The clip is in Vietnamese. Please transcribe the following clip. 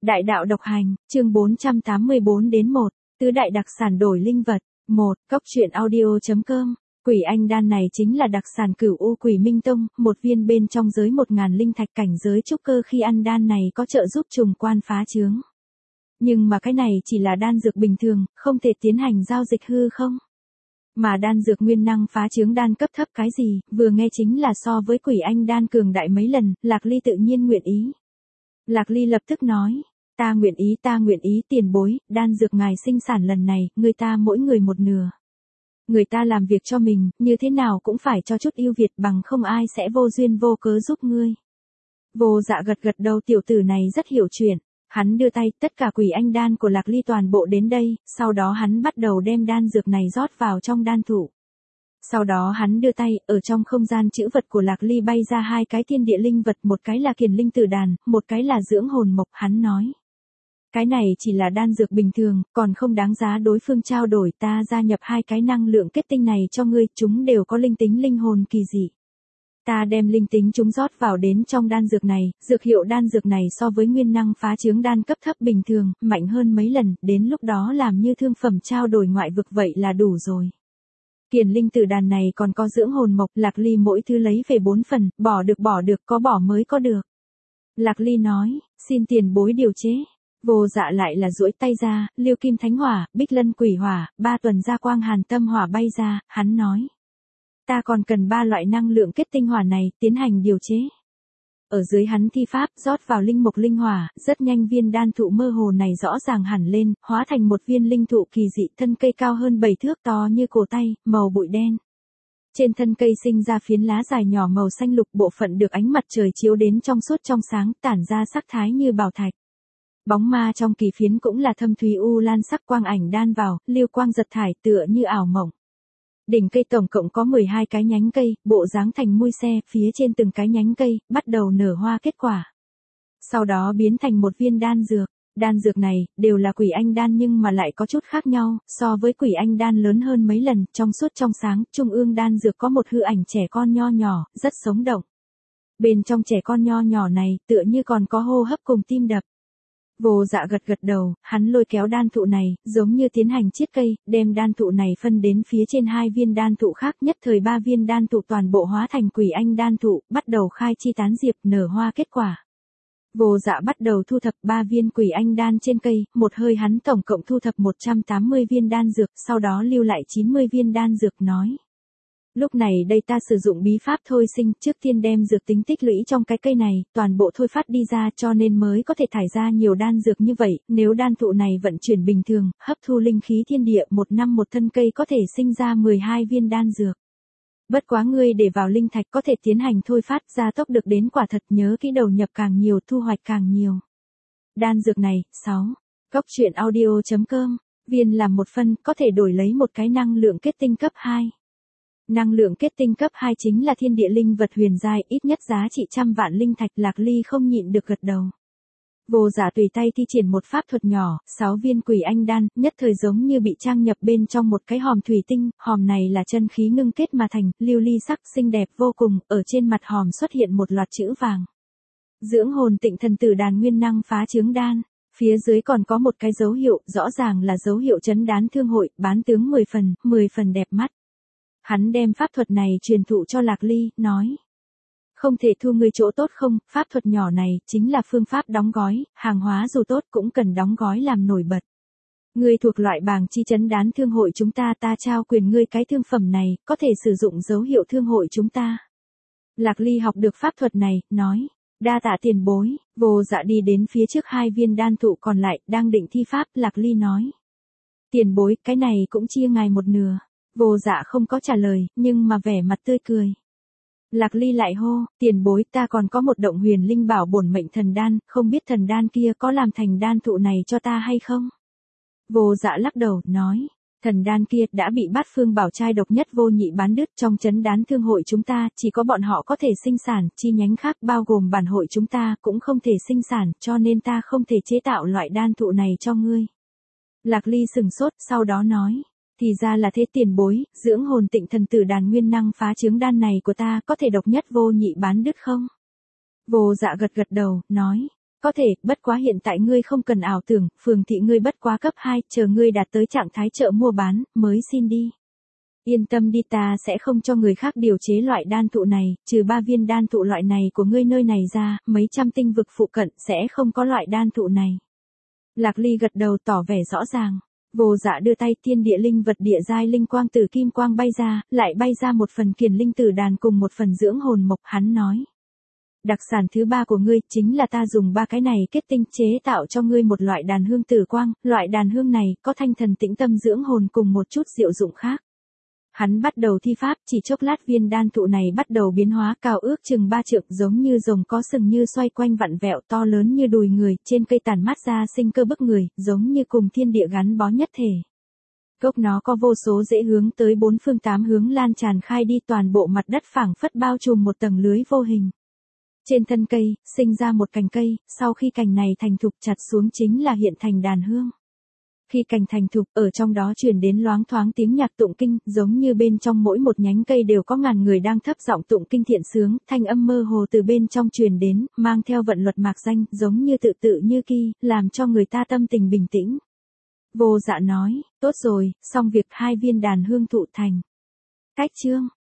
Đại đạo độc hành, chương 484 đến 1, tứ đại đặc sản đổi linh vật. 1. Cốc truyện audio.com. Quỷ anh đan này chính là đặc sản Cửu U Quỷ Minh Tông, một viên bên trong giới 1000 linh thạch cảnh giới trúc cơ, khi ăn đan này có trợ giúp trùng quan phá chướng. Nhưng mà cái này chỉ là đan dược bình thường, không thể tiến hành giao dịch hư không. Mà đan dược nguyên năng phá chướng đan cấp thấp cái gì, vừa nghe chính là so với quỷ anh đan cường đại mấy lần, Lạc Ly tự nhiên nguyện ý. Lạc Ly lập tức nói, ta nguyện ý tiền bối, đan dược ngài sinh sản lần này, người ta mỗi người một nửa. Người ta làm việc cho mình, như thế nào cũng phải cho chút ưu việt, bằng không ai sẽ vô duyên vô cớ giúp ngươi. Vô Dạ gật gật đầu, tiểu tử này rất hiểu chuyện. Hắn đưa tay, tất cả quỷ anh đan của Lạc Ly toàn bộ đến đây, sau đó hắn bắt đầu đem đan dược này rót vào trong đan thụ. Sau đó hắn đưa tay, ở trong không gian chữ vật của Lạc Ly bay ra hai cái thiên địa linh vật, một cái là kiền linh tử đàn, một cái là dưỡng hồn mộc. Hắn nói, cái này chỉ là đan dược bình thường, còn không đáng giá đối phương trao đổi, ta gia nhập hai cái năng lượng kết tinh này cho ngươi, chúng đều có linh tính linh hồn kỳ dị. Ta đem linh tính chúng rót vào đến trong đan dược này, dược hiệu đan dược này so với nguyên năng phá chướng đan cấp thấp bình thường, mạnh hơn mấy lần, đến lúc đó làm như thương phẩm trao đổi ngoại vực vậy là đủ rồi. Kiền linh tử đàn này còn có dưỡng hồn mộc, Lạc Ly mỗi thứ lấy về 4 phần, bỏ được, có bỏ mới có được. Lạc Ly nói, xin tiền bối điều chế. Vô Dạ lại là duỗi tay ra, Liêu Kim Thánh Hỏa, Bích Lân Quỷ Hỏa, 3 tuần gia quang Hàn Tâm Hỏa bay ra, hắn nói, ta còn cần 3 loại năng lượng kết tinh hỏa này, tiến hành điều chế. Ở dưới hắn thi pháp, rót vào linh mộc linh hỏa, rất nhanh viên đan thụ mơ hồ này rõ ràng hẳn lên, hóa thành một viên linh thụ kỳ dị, thân cây cao hơn 7 thước, to như cổ tay, màu bụi đen. Trên thân cây sinh ra phiến lá dài nhỏ màu xanh lục, bộ phận được ánh mặt trời chiếu đến trong suốt trong sáng, tản ra sắc thái như bảo thạch. Bóng ma trong kỳ phiến cũng là thâm thúy u lan sắc, quang ảnh đan vào, lưu quang giật thải tựa như ảo mộng. Đỉnh cây tổng cộng có 12 cái nhánh cây, bộ dáng thành mui xe, phía trên từng cái nhánh cây, bắt đầu nở hoa kết quả. Sau đó biến thành một viên đan dược. Đan dược này, đều là quỷ anh đan nhưng mà lại có chút khác nhau, so với quỷ anh đan lớn hơn mấy lần, trong suốt trong sáng, trung ương đan dược có một hư ảnh trẻ con nho nhỏ, rất sống động. Bên trong trẻ con nho nhỏ này, tựa như còn có hô hấp cùng tim đập. Vô Dạ gật gật đầu, hắn lôi kéo đan thụ này, giống như tiến hành chiết cây, đem đan thụ này phân đến phía trên 2 viên đan thụ khác, nhất thời 3 viên đan thụ toàn bộ hóa thành quỷ anh đan thụ, bắt đầu khai chi tán diệp, nở hoa kết quả. Vô Dạ bắt đầu thu thập 3 viên quỷ anh đan trên cây, một hơi hắn tổng cộng thu thập 180 viên đan dược, sau đó lưu lại 90 viên đan dược, nói. Lúc này đây ta sử dụng bí pháp thôi sinh, trước tiên đem dược tính tích lũy trong cái cây này, toàn bộ thôi phát đi ra, cho nên mới có thể thải ra nhiều đan dược như vậy. Nếu đan thụ này vận chuyển bình thường, hấp thu linh khí thiên địa, 1 năm một thân cây có thể sinh ra 12 viên đan dược. Bất quá ngươi để vào linh thạch có thể tiến hành thôi phát, gia tốc được đến quả thật, nhớ kỹ đầu nhập càng nhiều thu hoạch càng nhiều. Đan dược này, 6. Cốc truyện audio.com. Viên làm 1 phân, có thể đổi lấy một cái năng lượng kết tinh cấp 2. Năng lượng kết tinh cấp 2 chính là thiên địa linh vật huyền giai, ít nhất giá trị 100 vạn linh thạch. Lạc Ly không nhịn được gật đầu. Vô Dạ tùy tay thi triển một pháp thuật nhỏ, 6 viên quỷ anh đan, nhất thời giống như bị trang nhập bên trong một cái hòm thủy tinh, hòm này là chân khí ngưng kết mà thành, lưu ly sắc xinh đẹp vô cùng, ở trên mặt hòm xuất hiện một loạt chữ vàng. Dưỡng hồn tịnh thần tử đàn nguyên năng phá chướng đan, phía dưới còn có một cái dấu hiệu, rõ ràng là dấu hiệu trấn đán thương hội, bán tướng 10 phần đẹp mắt. Hắn đem pháp thuật này truyền thụ cho Lạc Ly, nói. Không thể thu ngươi chỗ tốt không, pháp thuật nhỏ này, chính là phương pháp đóng gói, hàng hóa dù tốt cũng cần đóng gói làm nổi bật. Ngươi thuộc loại bảng chi trấn đán thương hội chúng ta, ta trao quyền ngươi cái thương phẩm này, có thể sử dụng dấu hiệu thương hội chúng ta. Lạc Ly học được pháp thuật này, nói. Đa tạ tiền bối. Vô Dạ đi đến phía trước 2 viên đan thụ còn lại, đang định thi pháp, Lạc Ly nói. Tiền bối, cái này cũng chia ngài một nửa. Vô Dạ không có trả lời, nhưng mà vẻ mặt tươi cười. Lạc Ly lại hô, tiền bối, ta còn có một động huyền linh bảo bổn mệnh thần đan, không biết thần đan kia có làm thành đan thụ này cho ta hay không? Vô Dạ lắc đầu, nói, thần đan kia đã bị Bát Phương Bảo Trai độc nhất vô nhị bán đứt, trong trấn đán thương hội chúng ta, chỉ có bọn họ có thể sinh sản, chi nhánh khác bao gồm bản hội chúng ta cũng không thể sinh sản, cho nên ta không thể chế tạo loại đan thụ này cho ngươi. Lạc Ly sừng sốt, sau đó nói. Thì ra là thế tiền bối, dưỡng hồn tịnh thần tử đàn nguyên năng phá chướng đan này của ta có thể độc nhất vô nhị bán đứt không? Vô Dạ gật gật đầu, nói. Có thể, bất quá hiện tại ngươi không cần ảo tưởng, phường thị ngươi bất quá cấp 2, chờ ngươi đạt tới trạng thái chợ mua bán, mới xin đi. Yên tâm đi, ta sẽ không cho người khác điều chế loại đan thụ này, trừ 3 viên đan thụ loại này của ngươi nơi này ra, mấy trăm tinh vực phụ cận sẽ không có loại đan thụ này. Lạc Ly gật đầu tỏ vẻ rõ ràng. Vô Dạ đưa tay, thiên địa linh vật địa giai linh quang từ kim quang bay ra, lại bay ra một phần kiền linh tử đàn cùng một phần dưỡng hồn mộc, hắn nói. Đặc sản thứ 3 của ngươi chính là ta dùng 3 cái này kết tinh chế tạo cho ngươi một loại đàn hương tử quang, loại đàn hương này có thanh thần tĩnh tâm dưỡng hồn cùng một chút diệu dụng khác. Hắn bắt đầu thi pháp, chỉ chốc lát viên đan thụ này bắt đầu biến hóa, cao ước chừng 3 trượng, giống như rồng có sừng, như xoay quanh vặn vẹo, to lớn như đùi người, trên cây tàn mát ra sinh cơ bức người, giống như cùng thiên địa gắn bó nhất thể. Gốc nó có vô số rễ hướng tới 4 phương 8 hướng lan tràn khai đi, toàn bộ mặt đất phảng phất bao trùm một tầng lưới vô hình. Trên thân cây, sinh ra một cành cây, sau khi cành này thành thục chặt xuống chính là hiện thành đàn hương. Khi cành thành thục, ở trong đó truyền đến loáng thoáng tiếng nhạc tụng kinh, giống như bên trong mỗi một nhánh cây đều có ngàn người đang thấp giọng tụng kinh thiện sướng, thanh âm mơ hồ từ bên trong truyền đến, mang theo vận luật mạc danh, giống như tự tự như kỳ, làm cho người ta tâm tình bình tĩnh. Vô Dạ nói, tốt rồi, xong việc 2 viên đàn hương thụ thành. Cách chương